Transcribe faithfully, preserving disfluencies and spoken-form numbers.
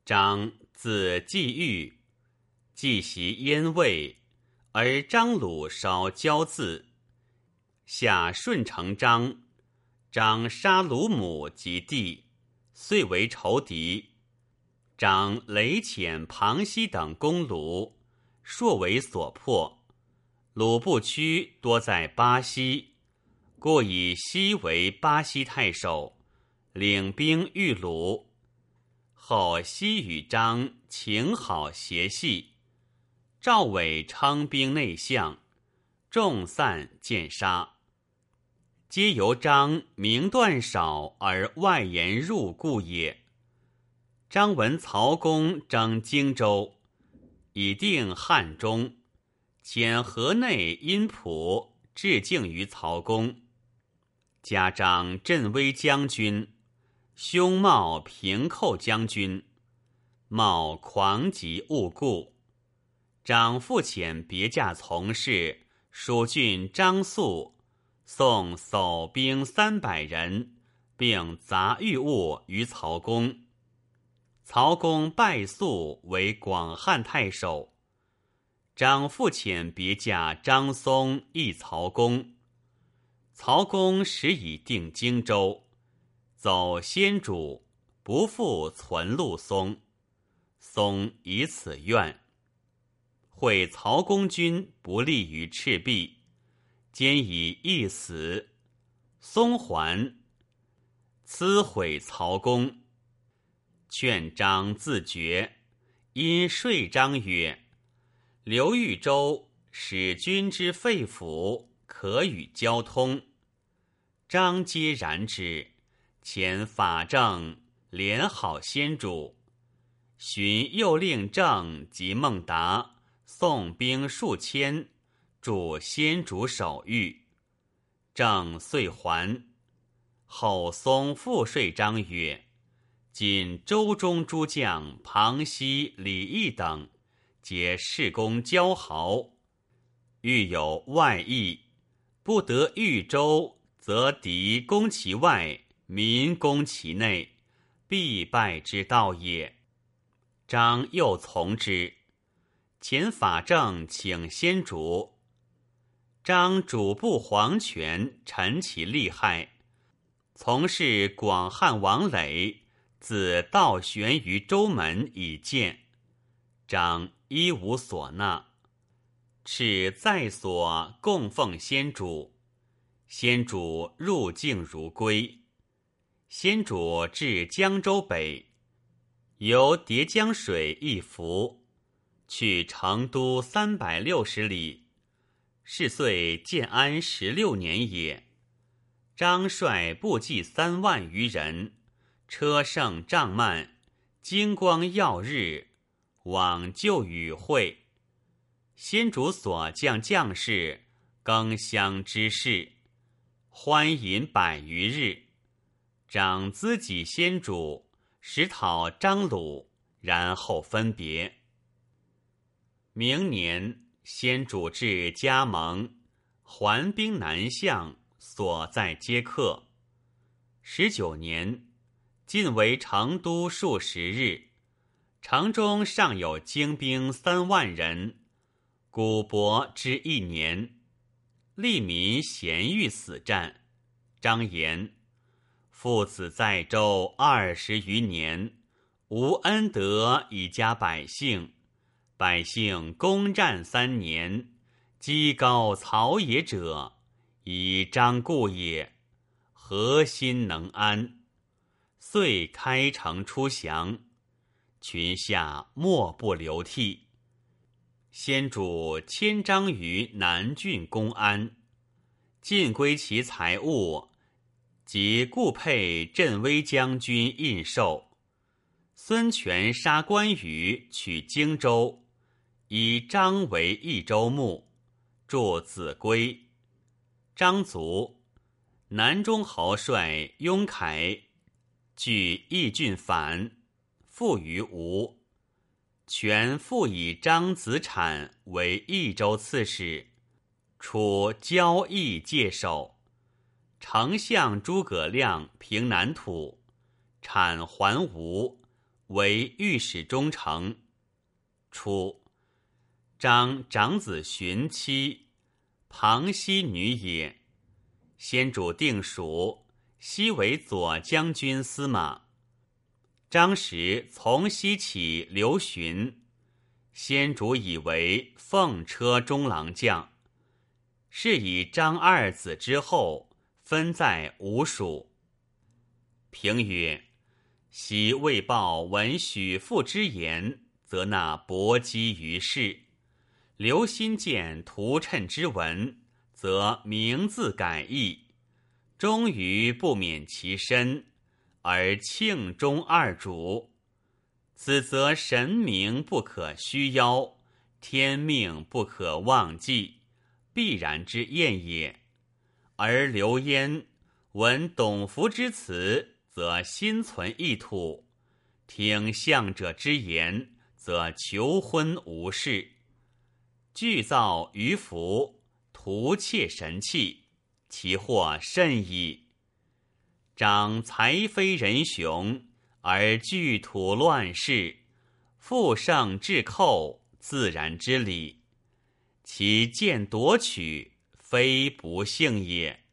张字季玉，既习燕魏，而张鲁少交字，下顺承张，张杀鲁母及弟，遂为仇敌。张雷遣庞熙等攻鲁，硕为所破。鲁不屈，多在巴西，故以西为巴西太守，领兵御鲁。后西与张情好协系，赵伟称兵内向，众散见杀，皆由张明断少而外言入故也。张闻曹公征荆州，已定汉中，遣河内阴仆致敬于曹公，加张镇威将军，兄茂平寇将军，茂狂疾误故。张复遣别驾从事，蜀郡张肃送叟兵三百人，并杂御物于曹公。曹公拜肃为广汉太守。张复遣别驾张松议曹公。曹公时已定荆州，走先主，不复存陆松。松以此怨，会曹公军不利于赤壁，兼以一死。松还，辞毁曹公，劝张自绝，因说张曰：刘豫州使君之肺腑，可与交通。张皆然之，遣法正连好先主。荀又令郑及孟达送兵数千，助先主守御。郑遂还。后松复说张曰：今州中诸将庞熙、李毅等，皆事功骄豪，欲有外意，不得豫州，则敌攻其外，民攻其内，必败之道也。张又从之，遣法正请先主。张主簿黄权陈其利害，从事广汉王累，自道悬于州门以见。张一无所纳，敕在所供奉先主。先主入境如归。先主至江州北，由叠江水一浮，去成都三百六十里，是岁建安十六年也。张率部骑三万余人，车胜帐幔，金光耀日，往就与会。先主所将将士，更相之事，欢饮百余日。长资己先主，使讨张鲁，然后分别。明年，先主至加盟，还兵南向，所在皆克。十九年，进为成都数十日，城中尚有精兵三万人，古伯之一年，利民咸欲死战。张言：父子在州二十余年，无恩德以加百姓，百姓攻战三年，积高草野者，以张故也，何心能安？遂开城出降，群下莫不流涕。先主迁张于南郡公安，尽归其财物，即故配镇威将军印绶。孙权杀关羽，取荆州，以张为益州牧，助子规。张卒，南中侯帅雍凯据益郡反，复于吴。权复以张子产为益州刺史，处交易界首。丞相诸葛亮平南土，产还吴， 为御史中丞。初，张长子荀妻，庞熙女也。先主定蜀，西为左将军司马。张时从西起刘询，先主以为奉车中郎将，是以张二子之后，分在吴蜀。评曰：昔魏豹闻许父之言，则纳薄姬于世；刘歆见屠谶之文，则名字改易，终于不免其身，而庆中二主。此则神明不可虚邀，天命不可忘记，必然之验也。而刘焉闻董福之辞，则心存意土；听相者之言，则求婚无事。具造于福，图窃神器，其祸甚矣。长才非人雄，而据土乱世，复胜至寇，自然之理。其见夺取，非不幸也。